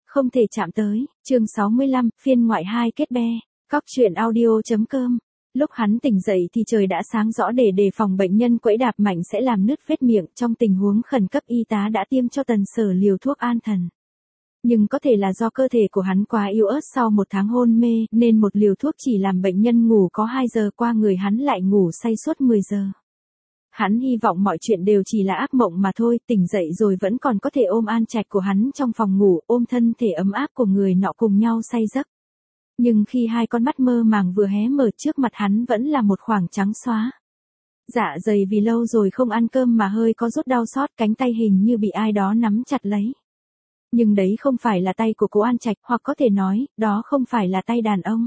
Không thể chạm tới, chương 65, phiên ngoại 2 kết be, cóc truyện audio.com. Lúc hắn tỉnh dậy thì trời đã sáng rõ để đề phòng bệnh nhân quẫy đạp mạnh sẽ làm nứt vết miệng. Trong tình huống khẩn cấp y tá đã tiêm cho Tần Sở liều thuốc an thần. Nhưng có thể là do cơ thể của hắn quá yếu ớt sau một tháng hôn mê nên một liều thuốc chỉ làm bệnh nhân ngủ có 2 giờ qua người hắn lại ngủ say suốt 10 giờ. Hắn hy vọng mọi chuyện đều chỉ là ác mộng mà thôi, tỉnh dậy rồi vẫn còn có thể ôm An Trạch của hắn trong phòng ngủ, ôm thân thể ấm áp của người nọ cùng nhau say giấc. Nhưng khi hai con mắt mơ màng vừa hé mở trước mặt hắn vẫn là một khoảng trắng xóa. Dạ dày vì lâu rồi không ăn cơm mà hơi có rút đau xót, cánh tay hình như bị ai đó nắm chặt lấy. Nhưng đấy không phải là tay của cô An Trạch, hoặc có thể nói, đó không phải là tay đàn ông.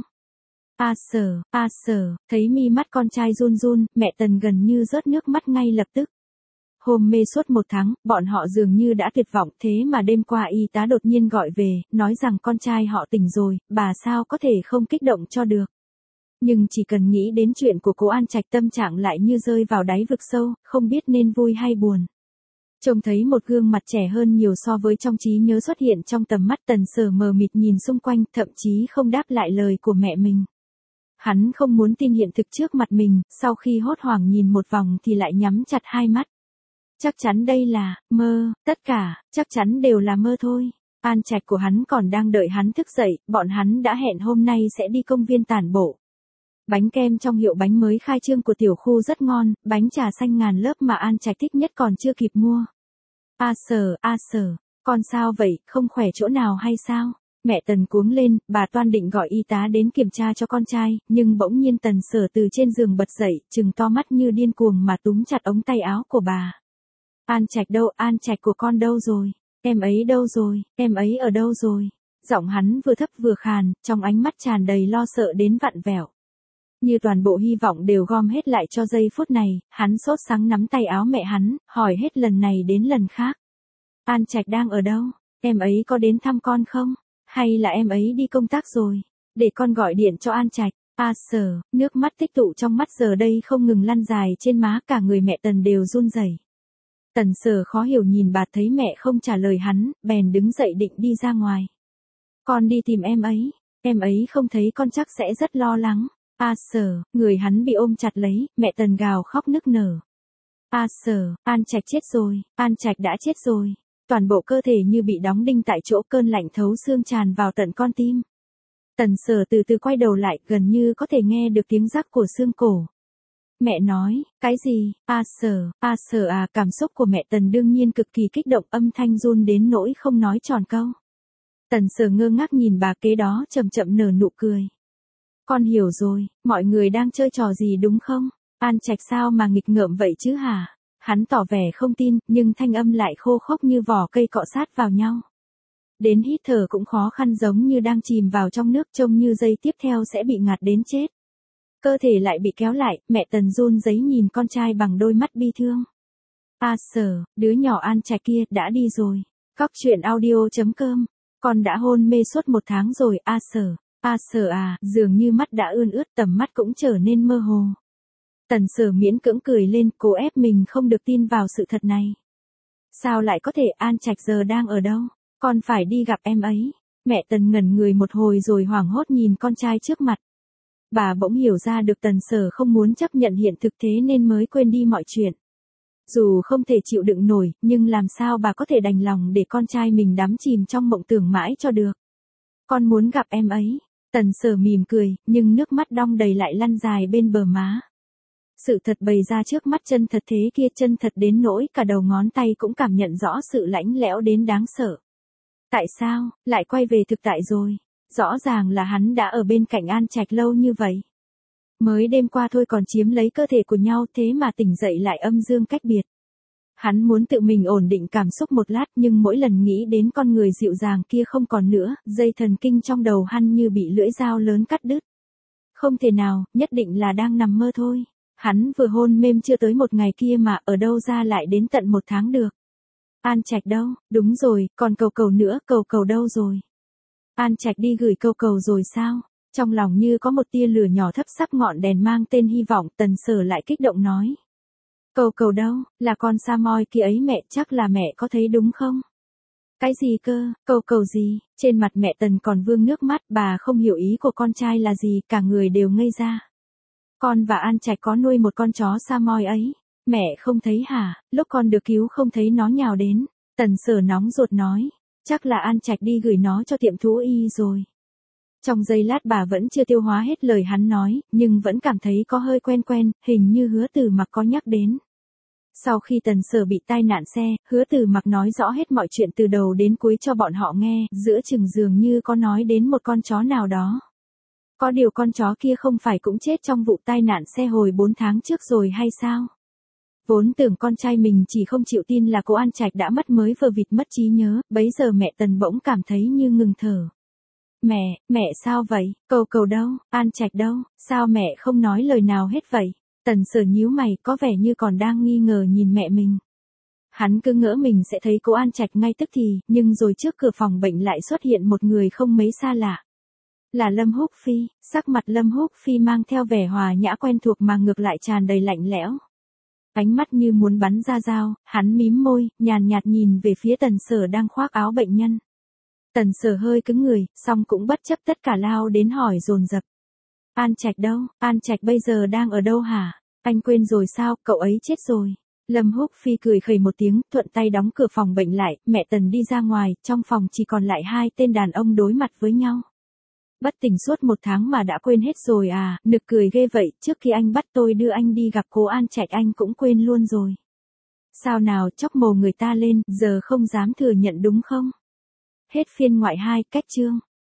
A Sở, thấy mi mắt con trai run run, mẹ Tần gần như rớt nước mắt ngay lập tức. Hôm mê suốt 1 tháng, bọn họ dường như đã tuyệt vọng, thế mà đêm qua y tá đột nhiên gọi về, nói rằng con trai họ tỉnh rồi, bà sao có thể không kích động cho được. Nhưng chỉ cần nghĩ đến chuyện của cô An Trạch tâm trạng lại như rơi vào đáy vực sâu, không biết nên vui hay buồn. Trông thấy một gương mặt trẻ hơn nhiều so với trong trí nhớ xuất hiện trong tầm mắt, Tần Sở mờ mịt nhìn xung quanh, thậm chí không đáp lại lời của mẹ mình. Hắn không muốn tin hiện thực trước mặt mình, sau khi hốt hoảng nhìn một vòng thì lại nhắm chặt hai mắt. Chắc chắn đây là mơ, tất cả, chắc chắn đều là mơ thôi. An Trạch của hắn còn đang đợi hắn thức dậy, bọn hắn đã hẹn hôm nay sẽ đi công viên tản bộ. Bánh kem trong hiệu bánh mới khai trương của tiểu khu rất ngon, bánh trà xanh ngàn lớp mà An Trạch thích nhất còn chưa kịp mua. A Sở, con sao vậy, không khỏe chỗ nào hay sao? Mẹ Tần cuống lên, bà toan định gọi y tá đến kiểm tra cho con trai, nhưng bỗng nhiên Tần Sở từ trên giường bật dậy, trừng to mắt như điên cuồng mà túm chặt ống tay áo của bà. An Trạch đâu, An Trạch của con đâu rồi? Em ấy đâu rồi, em ấy ở đâu rồi? Giọng hắn vừa thấp vừa khàn, trong ánh mắt tràn đầy lo sợ đến vặn vẹo. Như toàn bộ hy vọng đều gom hết lại cho giây phút này, hắn sốt sắng nắm tay áo mẹ hắn, hỏi hết lần này đến lần khác. An Trạch đang ở đâu? Em ấy có đến thăm con không? Hay là em ấy đi công tác rồi? Để con gọi điện cho An Trạch. A Sở, nước mắt tích tụ trong mắt giờ đây không ngừng lăn dài trên má, cả người mẹ Tần đều run rẩy. Tần Sở khó hiểu nhìn bà, thấy mẹ không trả lời hắn, bèn đứng dậy định đi ra ngoài. Con đi tìm em ấy không thấy con chắc sẽ rất lo lắng. A Sở, người hắn bị ôm chặt lấy, mẹ Tần gào khóc nức nở. A Sở, An Trạch chết rồi, An Trạch đã chết rồi. Toàn bộ cơ thể như bị đóng đinh tại chỗ, cơn lạnh thấu xương tràn vào tận con tim. Tần Sở từ từ quay đầu lại, gần như có thể nghe được tiếng rắc của xương cổ. Mẹ nói, cái gì? A Sở à, cảm xúc của mẹ Tần đương nhiên cực kỳ kích động, âm thanh run đến nỗi không nói tròn câu. Tần Sở ngơ ngác nhìn bà, kế đó chậm chậm nở nụ cười. Con hiểu rồi, mọi người đang chơi trò gì đúng không? An Trạch sao mà nghịch ngợm vậy chứ hả? Hắn tỏ vẻ không tin, nhưng thanh âm lại khô khốc như vỏ cây cọ sát vào nhau. Đến hít thở cũng khó khăn, giống như đang chìm vào trong nước, trông như giây tiếp theo sẽ bị ngạt đến chết. Cơ thể lại bị kéo lại, mẹ Tần run rẩy nhìn con trai bằng đôi mắt bi thương. A Sở, đứa nhỏ An Trạch kia, đã đi rồi. Cóc truyện audio.com. Con đã hôn mê suốt 1 tháng rồi, A Sở à, dường như mắt đã ươn ướt, tầm mắt cũng trở nên mơ hồ. Tần Sở miễn cưỡng cười lên, cố ép mình không được tin vào sự thật này. Sao lại có thể? An Trạch giờ đang ở đâu? Con phải đi gặp em ấy. Mẹ Tần ngẩn người một hồi rồi hoảng hốt nhìn con trai trước mặt. Bà bỗng hiểu ra được Tần Sở không muốn chấp nhận hiện thực, thế nên mới quên đi mọi chuyện. Dù không thể chịu đựng nổi, nhưng làm sao bà có thể đành lòng để con trai mình đắm chìm trong mộng tưởng mãi cho được. Con muốn gặp em ấy. Tần Sở mỉm cười, nhưng nước mắt đong đầy lại lăn dài bên bờ má. Sự thật bày ra trước mắt, chân thật thế kia, chân thật đến nỗi cả đầu ngón tay cũng cảm nhận rõ sự lạnh lẽo đến đáng sợ. Tại sao, lại quay về thực tại rồi? Rõ ràng là hắn đã ở bên cạnh An Trạch lâu như vậy. Mới đêm qua thôi còn chiếm lấy cơ thể của nhau, thế mà tỉnh dậy lại âm dương cách biệt. Hắn muốn tự mình ổn định cảm xúc một lát, nhưng mỗi lần nghĩ đến con người dịu dàng kia không còn nữa, dây thần kinh trong đầu hắn như bị lưỡi dao lớn cắt đứt. Không thể nào, nhất định là đang nằm mơ thôi. Hắn vừa hôn mê chưa tới 1 ngày kia mà ở đâu ra lại đến tận 1 tháng được. An Trạch đâu? Đúng rồi, còn cầu nữa, cầu đâu rồi? An Trạch đi gửi cầu rồi sao? Trong lòng như có một tia lửa nhỏ thấp sắc ngọn đèn mang tên hy vọng, Tần Sở lại kích động nói. Cầu đâu? Là con Sa Moi kia ấy mẹ, chắc là mẹ có thấy đúng không? Cái gì cơ, cầu gì, trên mặt mẹ Tần còn vương nước mắt, bà không hiểu ý của con trai là gì, cả người đều ngây ra. Con và An Trạch có nuôi một con chó Samoyed ấy, mẹ không thấy hả, lúc con được cứu không thấy nó nhào đến. Tần Sở nóng ruột nói, chắc là An Trạch đi gửi nó cho tiệm thú y rồi. Trong giây lát bà vẫn chưa tiêu hóa hết lời hắn nói, nhưng vẫn cảm thấy có hơi quen quen, hình như Hứa Từ Mặc có nhắc đến. Sau khi Tần Sở bị tai nạn xe, Hứa Từ Mặc nói rõ hết mọi chuyện từ đầu đến cuối cho bọn họ nghe, giữa chừng dường như có nói đến một con chó nào đó. Có điều con chó kia không phải cũng chết trong vụ tai nạn xe hồi 4 tháng trước rồi hay sao? Vốn tưởng con trai mình chỉ không chịu tin là cô An Trạch đã mất mới vừa vịt mất trí nhớ, bấy giờ mẹ Tần bỗng cảm thấy như ngừng thở. Mẹ sao vậy, cầu đâu, An Trạch đâu, sao mẹ không nói lời nào hết vậy? Tần Sở nhíu mày có vẻ như còn đang nghi ngờ nhìn mẹ mình. Hắn cứ ngỡ mình sẽ thấy cô An Trạch ngay tức thì, nhưng rồi trước cửa phòng bệnh lại xuất hiện một người không mấy xa lạ. Là Lâm Húc Phi, sắc mặt Lâm Húc Phi mang theo vẻ hòa nhã quen thuộc mà ngược lại tràn đầy lạnh lẽo. Ánh mắt như muốn bắn ra dao, hắn mím môi, nhàn nhạt nhìn về phía Tần Sở đang khoác áo bệnh nhân. Tần Sở hơi cứng người, song cũng bất chấp tất cả lao đến hỏi dồn dập. An Trạch đâu, An Trạch bây giờ đang ở đâu hả? Anh quên rồi sao, cậu ấy chết rồi. Lâm Húc Phi cười khẩy một tiếng, thuận tay đóng cửa phòng bệnh lại, mẹ Tần đi ra ngoài, trong phòng chỉ còn lại hai tên đàn ông đối mặt với nhau. Bất tỉnh suốt 1 tháng mà đã quên hết rồi à, nực cười ghê vậy, trước khi anh bắt tôi đưa anh đi gặp cô An Trạch anh cũng quên luôn rồi. Sao nào, chóc mồ người ta lên, giờ không dám thừa nhận đúng không? Hết phiên ngoại 2, cách chương.